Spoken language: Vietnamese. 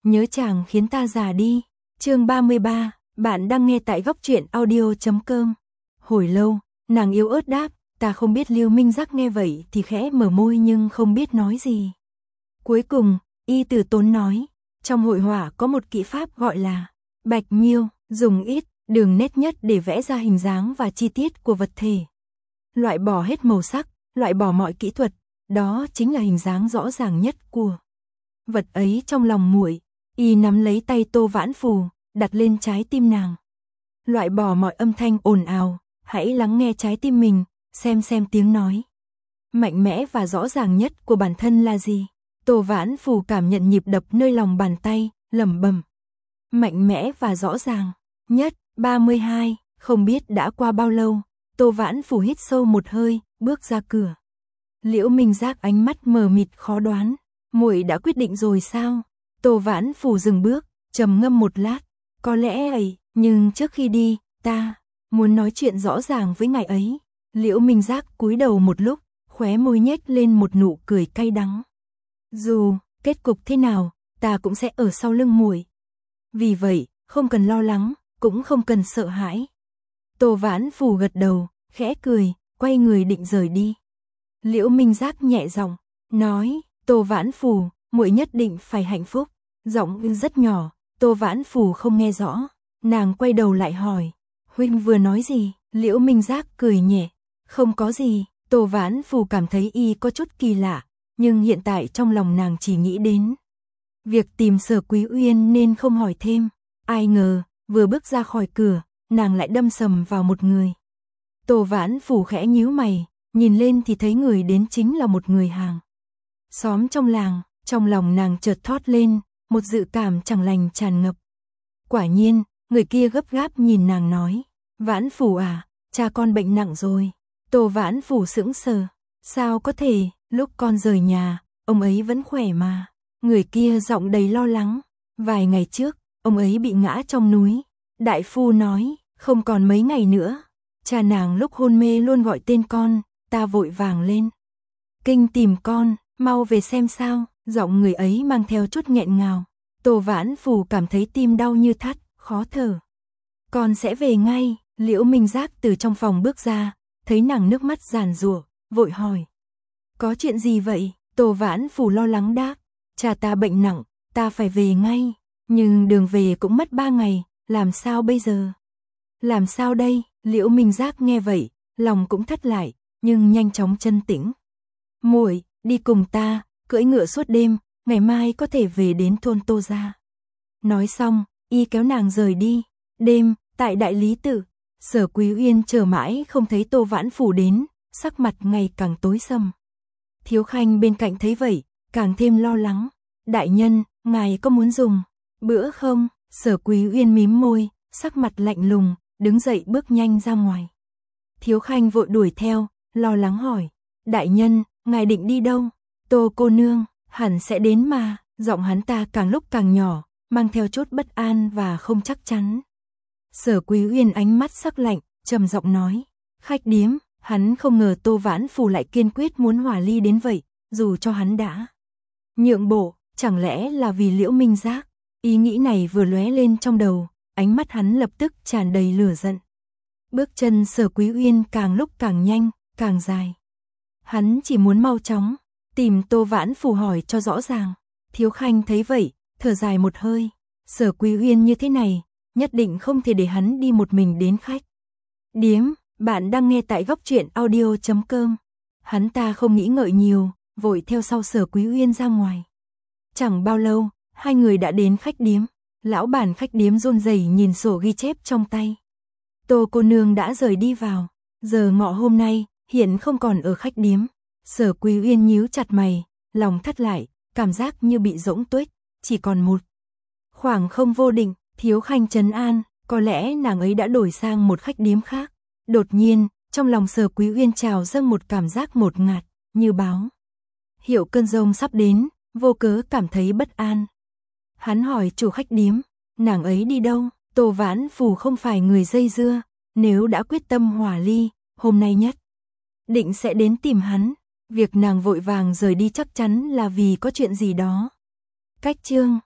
nhớ chàng khiến ta già đi. Chương 33, bạn đang nghe tại góc truyện audio.com. Hồi lâu, nàng yếu ớt đáp, ta không biết. Liêu Minh Giác nghe vậy thì khẽ mở môi nhưng không biết nói gì. Cuối cùng, y từ tốn nói, trong hội họa có một kỹ pháp gọi là bạch miêu, dùng ít đường nét nhất để vẽ ra hình dáng và chi tiết của vật thể. Loại bỏ hết màu sắc, loại bỏ mọi kỹ thuật, đó chính là hình dáng rõ ràng nhất của vật ấy. Trong lòng muội, y nắm lấy tay Tô Vãn Phù, đặt lên trái tim nàng. Loại bỏ mọi âm thanh ồn ào, hãy lắng nghe trái tim mình, xem tiếng nói mạnh mẽ và rõ ràng nhất của bản thân là gì. Tô Vãn Phù cảm nhận nhịp đập nơi lòng bàn tay, lẩm bẩm. Mạnh mẽ và rõ ràng nhất. 32, không biết đã qua bao lâu, Tô Vãn Phù hít sâu một hơi, bước ra cửa. Liễu Minh Giác ánh mắt mờ mịt khó đoán, muội đã quyết định rồi sao? Tô Vãn Phù dừng bước, trầm ngâm một lát, có lẽ ấy, nhưng trước khi đi, ta muốn nói chuyện rõ ràng với ngài ấy. Liễu Minh Giác cúi đầu một lúc, khóe môi nhếch lên một nụ cười cay đắng. Dù kết cục thế nào, ta cũng sẽ ở sau lưng muội. Vì vậy, không cần lo lắng, cũng không cần sợ hãi. Tô Vãn Phù gật đầu, khẽ cười, quay người định rời đi. Liễu Minh Giác nhẹ giọng nói, Tô Vãn Phù, muội nhất định phải hạnh phúc. Giọng rất nhỏ, Tô Vãn Phù không nghe rõ. Nàng quay đầu lại hỏi, huynh vừa nói gì? Liễu Minh Giác cười nhẹ, không có gì. Tô Vãn Phù cảm thấy y có chút kỳ lạ, nhưng hiện tại trong lòng nàng chỉ nghĩ đến việc tìm Sở Quý Uyên nên không hỏi thêm. Ai ngờ, vừa bước ra khỏi cửa, nàng lại đâm sầm vào một người. Tô Vãn Phù khẽ nhíu mày, nhìn lên thì thấy người đến chính là một người hàng xóm trong làng. Trong lòng nàng chợt thót lên, một dự cảm chẳng lành tràn ngập. Quả nhiên, người kia gấp gáp nhìn nàng nói, Vãn Phù à, cha con bệnh nặng rồi. Tô Vãn Phù sững sờ, sao có thể, lúc con rời nhà, ông ấy vẫn khỏe mà. Người kia giọng đầy lo lắng, vài ngày trước, ông ấy bị ngã trong núi. Đại phu nói, không còn mấy ngày nữa. Cha nàng lúc hôn mê luôn gọi tên con, ta vội vàng lên kinh tìm con, mau về xem sao. Giọng người ấy mang theo chút nghẹn ngào. Tô Vãn Phù cảm thấy tim đau như thắt, khó thở. Con sẽ về ngay. Liễu Minh Giác từ trong phòng bước ra, thấy nàng nước mắt giàn giụa, vội hỏi, có chuyện gì vậy? Tô Vãn Phù lo lắng đáp, cha ta bệnh nặng, ta phải về ngay, nhưng đường về cũng mất 3 ngày, làm sao bây giờ? Làm sao đây? Liễu Minh Giác nghe vậy, lòng cũng thắt lại, nhưng nhanh chóng chân tĩnh. Muội, đi cùng ta, cưỡi ngựa suốt đêm, ngày mai có thể về đến thôn Tô gia. Nói xong, y kéo nàng rời đi. Đêm, tại Đại Lý Tự, Sở Quý Uyên chờ mãi không thấy Tô Vãn Phù đến, sắc mặt ngày càng tối sầm. Thiếu Khanh bên cạnh thấy vậy, càng thêm lo lắng. Đại nhân, ngài có muốn dùng bữa không? Sở Quý Uyên mím môi, sắc mặt lạnh lùng, đứng dậy bước nhanh ra ngoài. Thiếu Khanh vội đuổi theo, lo lắng hỏi, đại nhân, ngài định đi đâu? Tô cô nương, hẳn sẽ đến mà. Giọng hắn ta càng lúc càng nhỏ, mang theo chút bất an và không chắc chắn. Sở Quý Uyên ánh mắt sắc lạnh, trầm giọng nói, khách điếm. Hắn không ngờ Tô Vãn Phù lại kiên quyết muốn hòa ly đến vậy, dù cho hắn đã nhượng bộ, chẳng lẽ là vì Liễu Minh Giác? Ý nghĩ này vừa lóe lên trong đầu, ánh mắt hắn lập tức tràn đầy lửa giận. Bước chân Sở Quý Uyên càng lúc càng nhanh, càng dài. Hắn chỉ muốn mau chóng tìm Tô Vãn Phù hỏi cho rõ ràng. Thiếu Khanh thấy vậy, thở dài một hơi. Sở Quý Uyên như thế này, nhất định không thể để hắn đi một mình đến khách điếm. Bạn đang nghe tại góc truyện audio.com. Hắn ta không nghĩ ngợi nhiều, vội theo sau Sở Quý Uyên ra ngoài. Chẳng bao lâu, hai người đã đến khách điếm. Lão bản khách điếm run rẩy nhìn sổ ghi chép trong tay. Tô cô nương đã rời đi vào, giờ ngọ hôm nay, hiện không còn ở khách điếm. Sở Quý Uyên nhíu chặt mày, lòng thắt lại, cảm giác như bị rỗng tuếch, chỉ còn một khoảng không vô định. Thiếu Khanh trấn an, có lẽ nàng ấy đã đổi sang một khách điếm khác. Đột nhiên, trong lòng Sở Quý Uyên trào dâng một cảm giác ngột ngạt, như báo hiệu cơn giông sắp đến, vô cớ cảm thấy bất an. Hắn hỏi chủ khách điếm, nàng ấy đi đâu? Tô Vãn Phù không phải người dây dưa, nếu đã quyết tâm hòa ly, hôm nay nhất định sẽ đến tìm hắn. Việc nàng vội vàng rời đi chắc chắn là vì có chuyện gì đó. Cách chương